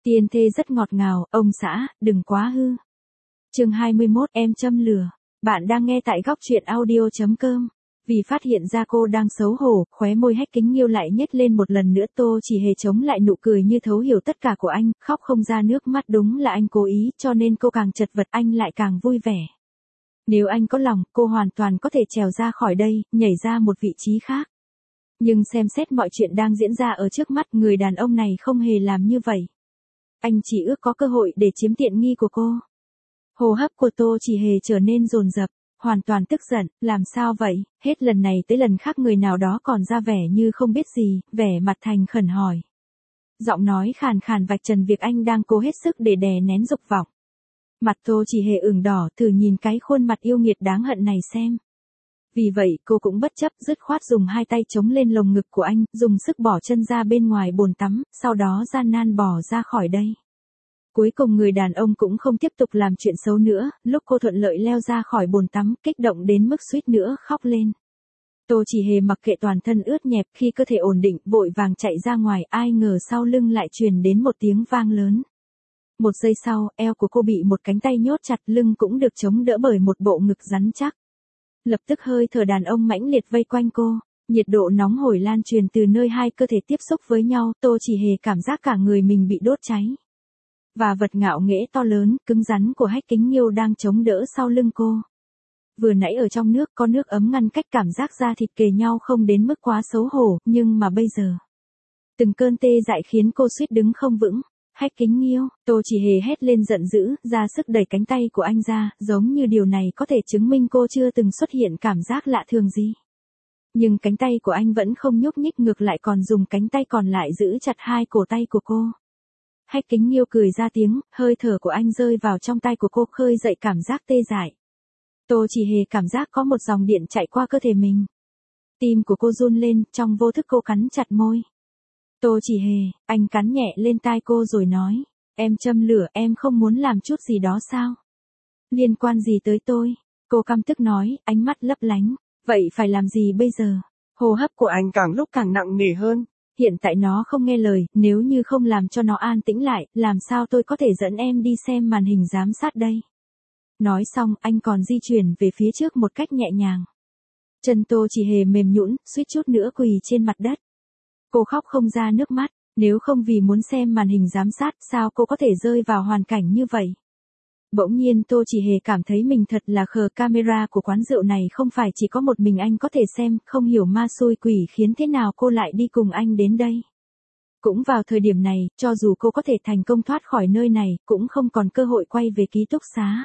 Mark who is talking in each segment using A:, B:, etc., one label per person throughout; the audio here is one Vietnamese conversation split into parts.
A: Tiên thê rất ngọt ngào, ông xã, đừng quá hư. Chương 21, em châm lửa. Bạn đang nghe tại góc truyện audio.com. Vì phát hiện ra cô đang xấu hổ, khóe môi Hách Kính Nghiêu lại nhếch lên một lần nữa. Tô Chỉ Hề chống lại nụ cười như thấu hiểu tất cả của anh, khóc không ra nước mắt, đúng là anh cố ý, cho nên cô càng chật vật, anh lại càng vui vẻ. Nếu anh có lòng, cô hoàn toàn có thể trèo ra khỏi đây, nhảy ra một vị trí khác. Nhưng xem xét mọi chuyện đang diễn ra ở trước mắt, người đàn ông này không hề làm như vậy. Anh chỉ ước có cơ hội để chiếm tiện nghi của cô. Hô hấp của Tô Chỉ Hề trở nên dồn dập, hoàn toàn tức giận, làm sao vậy? Hết lần này tới lần khác người nào đó còn ra vẻ như không biết gì, vẻ mặt thành khẩn hỏi. Giọng nói khàn khàn vạch trần việc anh đang cố hết sức để đè nén dục vọng. Mặt Tô Chỉ Hề ửng đỏ, thử nhìn cái khuôn mặt yêu nghiệt đáng hận này xem. Vì vậy cô cũng bất chấp, dứt khoát dùng hai tay chống lên lồng ngực của anh, dùng sức bỏ chân ra bên ngoài bồn tắm, sau đó gian nan bỏ ra khỏi đây. Cuối cùng người đàn ông cũng không tiếp tục làm chuyện xấu nữa, lúc cô thuận lợi leo ra khỏi bồn tắm, kích động đến mức suýt nữa khóc lên. Tô Chỉ Hề mặc kệ toàn thân ướt nhẹp, khi cơ thể ổn định, vội vàng chạy ra ngoài, ai ngờ sau lưng lại truyền đến một tiếng vang lớn. Một giây sau, eo của cô bị một cánh tay nhốt chặt, lưng cũng được chống đỡ bởi một bộ ngực rắn chắc. Lập tức hơi thở đàn ông mãnh liệt vây quanh cô, nhiệt độ nóng hổi lan truyền từ nơi hai cơ thể tiếp xúc với nhau, Tô Chỉ Hề cảm giác cả người mình bị đốt cháy. Và vật ngạo nghễ to lớn, cứng rắn của Hách Kính Nghiêu đang chống đỡ sau lưng cô. Vừa nãy ở trong nước có nước ấm ngăn cách, cảm giác da thịt kề nhau không đến mức quá xấu hổ, nhưng mà bây giờ. Từng cơn tê dại khiến cô suýt đứng không vững. Hách Kính Nghiêu, Tô Chỉ Hề hét lên giận dữ, ra sức đẩy cánh tay của anh ra, giống như điều này có thể chứng minh cô chưa từng xuất hiện cảm giác lạ thường gì. Nhưng cánh tay của anh vẫn không nhúc nhích, ngược lại còn dùng cánh tay còn lại giữ chặt hai cổ tay của cô. Hách Kính Nghiêu cười ra tiếng, hơi thở của anh rơi vào trong tay của cô, khơi dậy cảm giác tê dại. Tô Chỉ Hề cảm giác có một dòng điện chạy qua cơ thể mình. Tim của cô run lên, trong vô thức cô cắn chặt môi. Tô Chỉ Hề, anh cắn nhẹ lên tai cô rồi nói, em châm lửa, em không muốn làm chút gì đó sao? Liên quan gì tới tôi? Cô căm tức nói, ánh mắt lấp lánh, vậy phải làm gì bây giờ? Hô hấp của anh càng lúc càng nặng nề hơn. Hiện tại nó không nghe lời, nếu như không làm cho nó an tĩnh lại, làm sao tôi có thể dẫn em đi xem màn hình giám sát đây? Nói xong, anh còn di chuyển về phía trước một cách nhẹ nhàng. Chân Tô Chỉ Hề mềm nhũn, suýt chút nữa quỳ trên mặt đất. Cô khóc không ra nước mắt, nếu không vì muốn xem màn hình giám sát, sao cô có thể rơi vào hoàn cảnh như vậy? Bỗng nhiên Tô Chỉ Hề cảm thấy mình thật là khờ, camera của quán rượu này không phải chỉ có một mình anh có thể xem, không hiểu ma xui quỷ khiến thế nào cô lại đi cùng anh đến đây. Cũng vào thời điểm này, cho dù cô có thể thành công thoát khỏi nơi này, cũng không còn cơ hội quay về ký túc xá.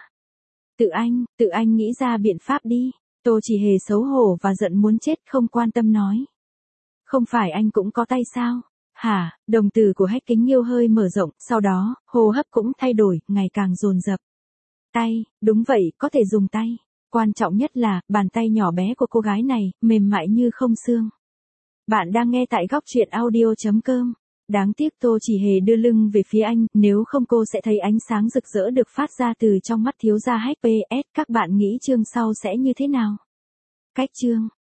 A: Tự anh nghĩ ra biện pháp đi. Tô Chỉ Hề xấu hổ và giận muốn chết, không quan tâm nói. Không phải anh cũng có tay sao? Hả? Đồng tử của Hách Kính Nghiêu hơi mở rộng, sau đó, hô hấp cũng thay đổi, ngày càng dồn dập. Tay, đúng vậy, có thể dùng tay. Quan trọng nhất là, bàn tay nhỏ bé của cô gái này, mềm mại như không xương. Bạn đang nghe tại góc truyện audio.com. Đáng tiếc Tô Chỉ Hề đưa lưng về phía anh, nếu không cô sẽ thấy ánh sáng rực rỡ được phát ra từ trong mắt thiếu gia Hách PS. Các bạn nghĩ chương sau sẽ như thế nào? Cách chương.